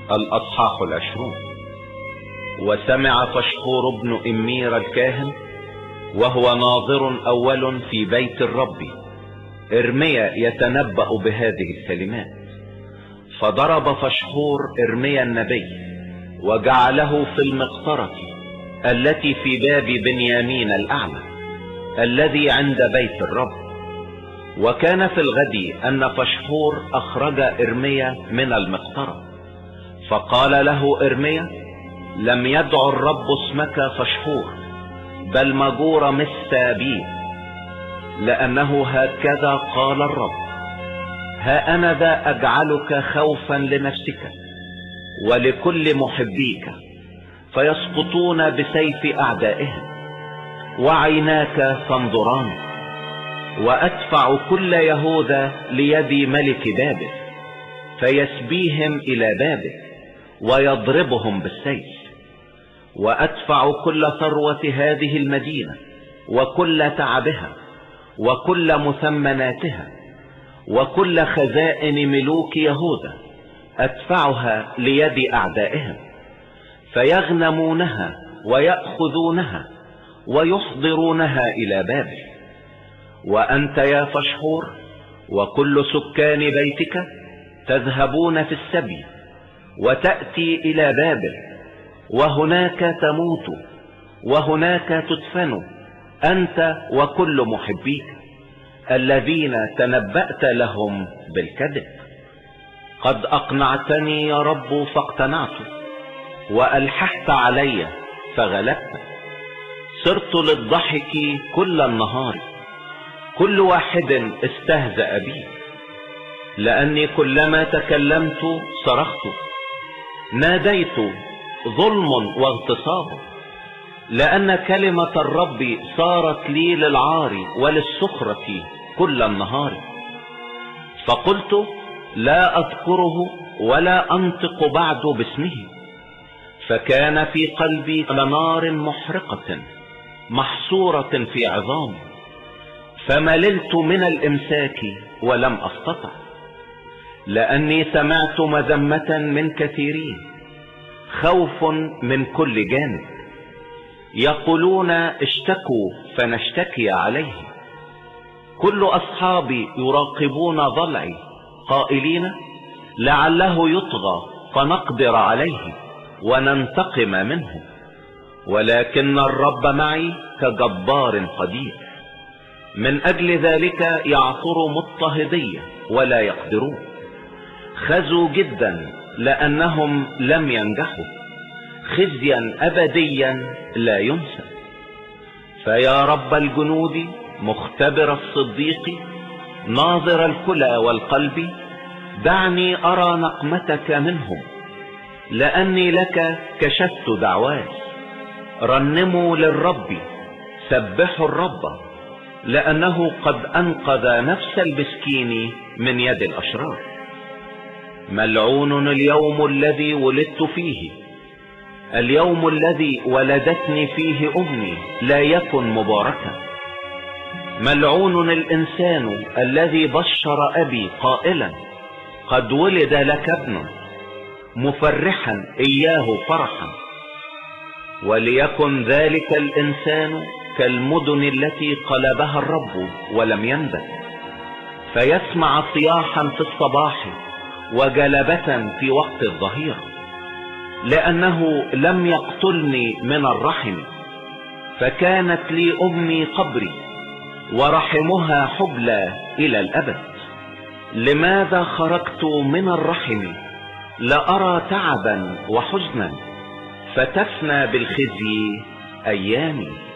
الأصحاح 20. وسمع فشحور بن إمير الكاهن وهو ناظر أول في بيت الرب إرميا يتنبأ بهذه الكلمات، فضرب فشحور إرميا النبي وجعله في المقطرة التي في باب بنيامين الأعلى الذي عند بيت الرب. وكان في الغد أن فشحور أخرج إرميا من المقطرة، فقال له إرميا: لم يدع الرب اسمك فشحور بل مجور مستابيب، لأنه هكذا قال الرب: ها أنا ذا أجعلك خوفا لنفسك ولكل محبيك، فيسقطون بسيف أعدائهم وعيناك تنظران، وأدفع كل يهوذا ليد ملك بابل فيسبيهم إلى بابل ويضربهم بالسيف، وأدفع كل ثروة هذه المدينة وكل تعبها وكل مثمناتها وكل خزائن ملوك يهوذا أدفعها ليد أعدائهم، فيغنمونها ويأخذونها ويحضرونها إلى بابل. وأنت يا فشحور وكل سكان بيتك تذهبون في السبي وتأتي إلى بابل، وهناك تموت وهناك تدفن أنت وكل محبيك الذين تنبأت لهم بالكذب. قد أقنعتني يا رب فاقتنعت، وألححت علي فغلبت. صرت للضحك كل النهار، كل واحد استهزأ بي، لأني كلما تكلمت صرخت، ناديت ظلم واغتصاب، لأن كلمة الرب صارت لي للعار وللسخرة كل النهار. فقلت: لا أذكره ولا أنطق بعد باسمه. فكان في قلبي كنار محرقة محصورة في عظامي، فمللت من الإمساك ولم أستطع، لأني سمعت مذمة من كثيرين، خوف من كل جانب. يقولون: اشتكوا فنشتكي عليه. كل أصحابي يراقبون ضلعي قائلين: لعله يطغى فنقدر عليه وننتقم منه. ولكن الرب معي كجبار قدير، من أجل ذلك يعثر مضطهدية ولا يقدرون. خزوا جدا لأنهم لم ينجحوا، خزيا أبديا لا ينسى. فيا رب الجنود مختبر الصديق ناظر الكلى والقلب، دعني أرى نقمتك منهم، لأني لك كشفت دعواي. رنموا للرب، سبحوا الرب، لأنه قد أنقذ نفس المسكين من يد الأشرار. ملعون اليوم الذي ولدت فيه، اليوم الذي ولدتني فيه أمي لا يكن مباركا. ملعون الإنسان الذي بشر أبي قائلا: قد ولد لك ابن، مفرحا إياه فرحا. وليكن ذلك الإنسان كالمدن التي قلبها الرب ولم ينبت، فيسمع صياحا في الصباح وجلبة في وقت الظهيرة، لأنه لم يقتلني من الرحم، فكانت لي أمي قبري ورحمها حبلى إلى الأبد. لماذا خرجت من الرحم لأرى تعبا وحزنا، فتفنى بالخزي أيامي.